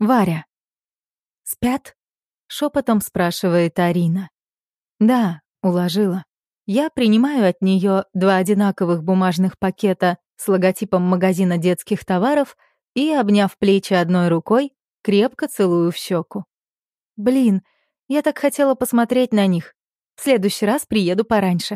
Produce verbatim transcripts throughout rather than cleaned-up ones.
Варя. «Спят?» — шепотом спрашивает Арина. «Да», — уложила. Я принимаю от нее два одинаковых бумажных пакета с логотипом магазина детских товаров и, обняв плечи одной рукой, крепко целую в щеку. «Блин, я так хотела посмотреть на них. В следующий раз приеду пораньше».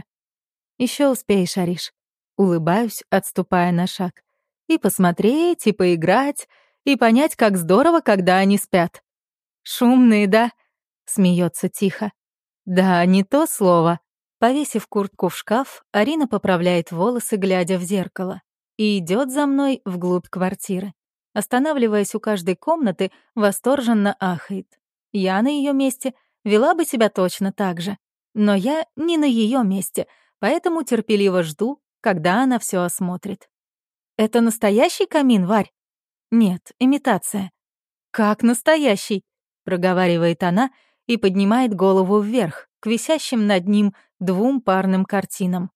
Еще успеешь, Ариш». Улыбаюсь, отступая на шаг. «И посмотреть, и поиграть, и понять, как здорово, когда они спят». «Шумные, да?» — смеется тихо. «Да, не то слово». Повесив куртку в шкаф, Арина поправляет волосы, глядя в зеркало, и идет за мной вглубь квартиры. Останавливаясь у каждой комнаты, восторженно ахает. Я на ее месте вела бы себя точно так же. Но я не на ее месте, поэтому терпеливо жду, когда она все осмотрит. «Это настоящий камин, Варь?» «Нет, имитация». «Как настоящий?» — проговаривает она и поднимает голову вверх, к висящим над ним двум парным картинам.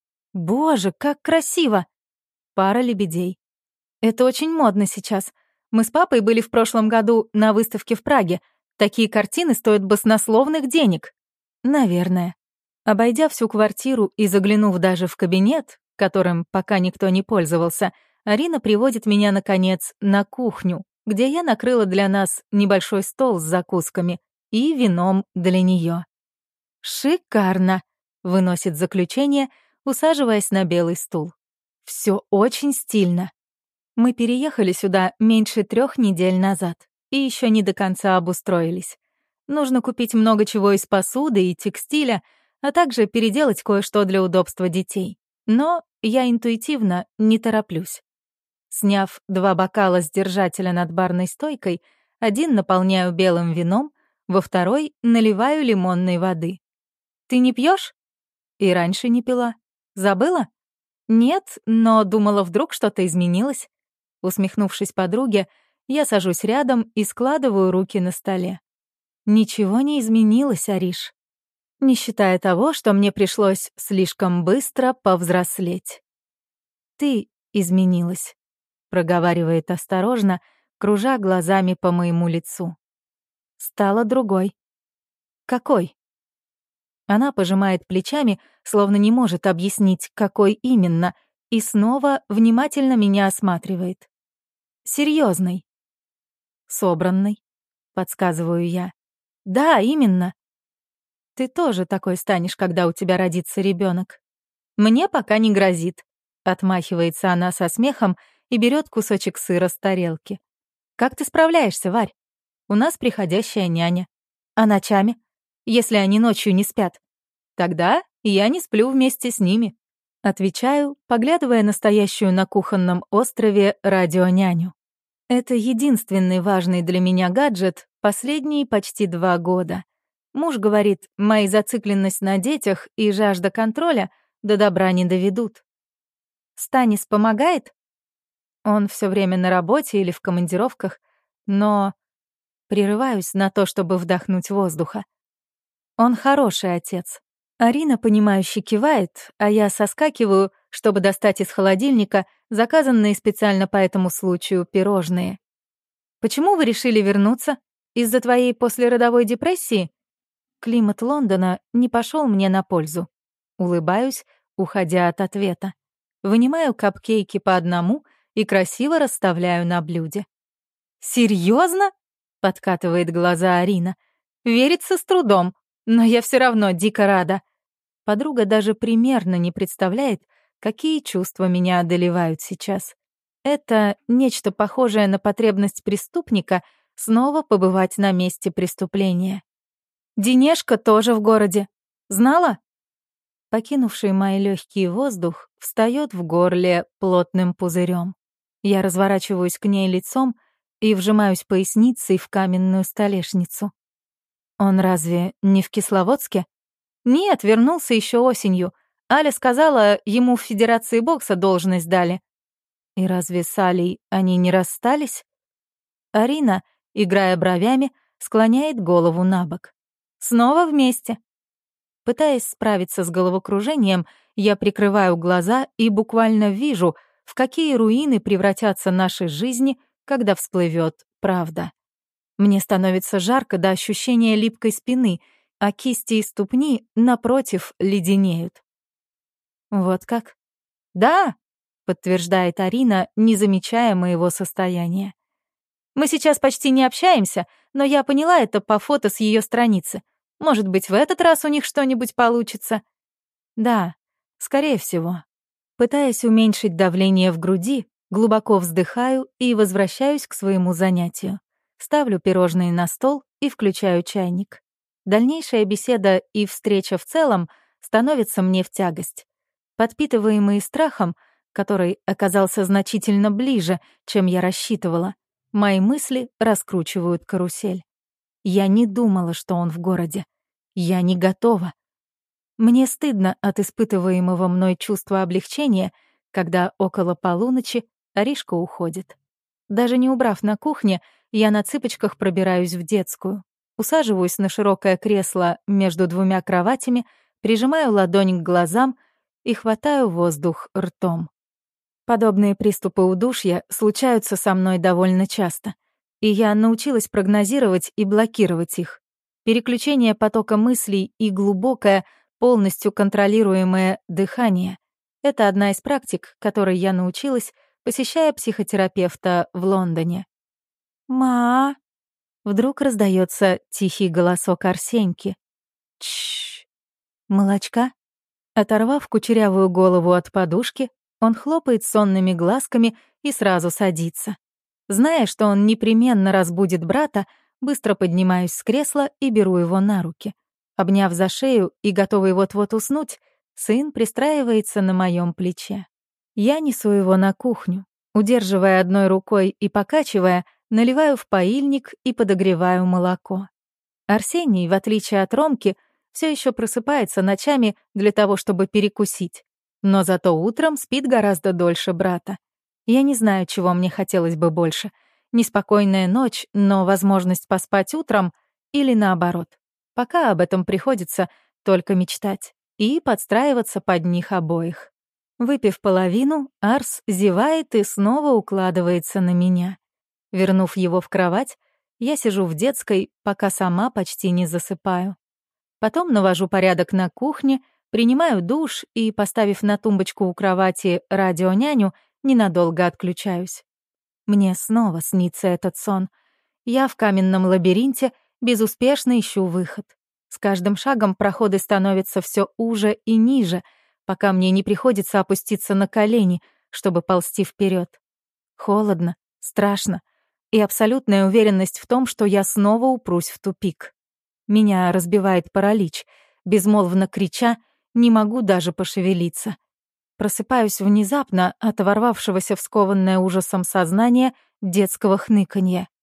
«Боже, как красиво!» Пара лебедей. «Это очень модно сейчас. Мы с папой были в прошлом году на выставке в Праге. Такие картины стоят баснословных денег». «Наверное». Обойдя всю квартиру и заглянув даже в кабинет, которым пока никто не пользовался, Арина приводит меня, наконец, на кухню, где я накрыла для нас небольшой стол с закусками и вином для нее. «Шикарно!» — выносит заключение, усаживаясь на белый стул. «Все очень стильно. Мы переехали сюда меньше трех недель назад и еще не до конца обустроились. Нужно купить много чего из посуды и текстиля, а также переделать кое-что для удобства детей. Но я интуитивно не тороплюсь. Сняв два бокала с держателя над барной стойкой, один наполняю белым вином, во второй наливаю лимонной воды. «Ты не пьешь?» «И раньше не пила. Забыла?» «Нет, но думала, вдруг что-то изменилось». Усмехнувшись подруге, я сажусь рядом и складываю руки на столе. «Ничего не изменилось, Ариш. Не считая того, что мне пришлось слишком быстро повзрослеть. Ты изменилась», — проговаривает осторожно, кружа глазами по моему лицу. «Стала другой». «Какой?» Она пожимает плечами, словно не может объяснить, какой именно, и снова внимательно меня осматривает. «Серьёзный». «Собранный», — подсказываю я. «Да, именно». «Ты тоже такой станешь, когда у тебя родится ребёнок. Мне пока не грозит», — отмахивается она со смехом и берёт кусочек сыра с тарелки. «Как ты справляешься, Варь? У нас приходящая няня. А ночами? Если они ночью не спят? Тогда я не сплю вместе с ними». Отвечаю, поглядывая на стоящую на кухонном острове радионяню. Это единственный важный для меня гаджет последние почти два года. Муж говорит, мои зацикленность на детях и жажда контроля до добра не доведут. «Станис помогает?» Он все время на работе или в командировках, но прерываюсь на то, чтобы вдохнуть воздуха. Он хороший отец. Арина, понимающе кивает, а я соскакиваю, чтобы достать из холодильника заказанные специально по этому случаю пирожные. «Почему вы решили вернуться? Из-за твоей послеродовой депрессии?» Климат Лондона не пошел мне на пользу. Улыбаюсь, уходя от ответа. Вынимаю капкейки по одному и красиво расставляю на блюде. «Серьезно?» — подкатывает глаза Арина. «Верится с трудом, но я все равно дико рада». Подруга даже примерно не представляет, какие чувства меня одолевают сейчас. Это нечто похожее на потребность преступника снова побывать на месте преступления. «Денежка тоже в городе. Знала?» Покинувший мои легкие воздух встает в горле плотным пузырем. Я разворачиваюсь к ней лицом и вжимаюсь поясницей в каменную столешницу. «Он разве не в Кисловодске?» «Нет, вернулся еще осенью. Аля сказала, ему в Федерации бокса должность дали». «И разве с Алей они не расстались?» Арина, играя бровями, склоняет голову набок. «Снова вместе». Пытаясь справиться с головокружением, я прикрываю глаза и буквально вижу, в какие руины превратятся наши жизни, когда всплывет правда. Мне становится жарко до ощущения липкой спины, а кисти и ступни, напротив, леденеют. Вот как? Да, подтверждает Арина, не замечая моего состояния. Мы сейчас почти не общаемся, но я поняла это по фото с ее страницы. Может быть, в этот раз у них что-нибудь получится? Да, скорее всего. Пытаясь уменьшить давление в груди, глубоко вздыхаю и возвращаюсь к своему занятию. Ставлю пирожные на стол и включаю чайник. Дальнейшая беседа и встреча в целом становятся мне в тягость. Подпитываемые страхом, который оказался значительно ближе, чем я рассчитывала, мои мысли раскручивают карусель. Я не думала, что он в городе. Я не готова. Мне стыдно от испытываемого мной чувства облегчения, когда около полуночи Аришка уходит. Даже не убрав на кухне, я на цыпочках пробираюсь в детскую. Усаживаюсь на широкое кресло между двумя кроватями, прижимаю ладонь к глазам и хватаю воздух ртом. Подобные приступы удушья случаются со мной довольно часто, и я научилась прогнозировать и блокировать их. Переключение потока мыслей и глубокое, полностью контролируемое дыхание — это одна из практик, которой я научилась, посещая психотерапевта в Лондоне. «Ма!» — вдруг раздается тихий голосок Арсеньки. «Тш! Молочка?» Оторвав кучерявую голову от подушки, он хлопает сонными глазками и сразу садится. Зная, что он непременно разбудит брата, быстро поднимаюсь с кресла и беру его на руки. Обняв за шею и готовый вот-вот уснуть, сын пристраивается на моем плече. Я несу его на кухню. Удерживая одной рукой и покачивая, наливаю в поильник и подогреваю молоко. Арсений, в отличие от Ромки, все еще просыпается ночами для того, чтобы перекусить. Но зато утром спит гораздо дольше брата. Я не знаю, чего мне хотелось бы больше. Неспокойная ночь, но возможность поспать утром или наоборот. Пока об этом приходится только мечтать и подстраиваться под них обоих. Выпив половину, Арс зевает и снова укладывается на меня. Вернув его в кровать, я сижу в детской, пока сама почти не засыпаю. Потом навожу порядок на кухне, принимаю душ и, поставив на тумбочку у кровати радионяню, ненадолго отключаюсь. Мне снова снится этот сон. Я в каменном лабиринте безуспешно ищу выход. С каждым шагом проходы становятся все уже и ниже, пока мне не приходится опуститься на колени, чтобы ползти вперед. Холодно, страшно и абсолютная уверенность в том, что я снова упрусь в тупик. Меня разбивает паралич. Безмолвно крича, не могу даже пошевелиться. Просыпаюсь внезапно от ворвавшегося в скованное ужасом сознание детского хныканья.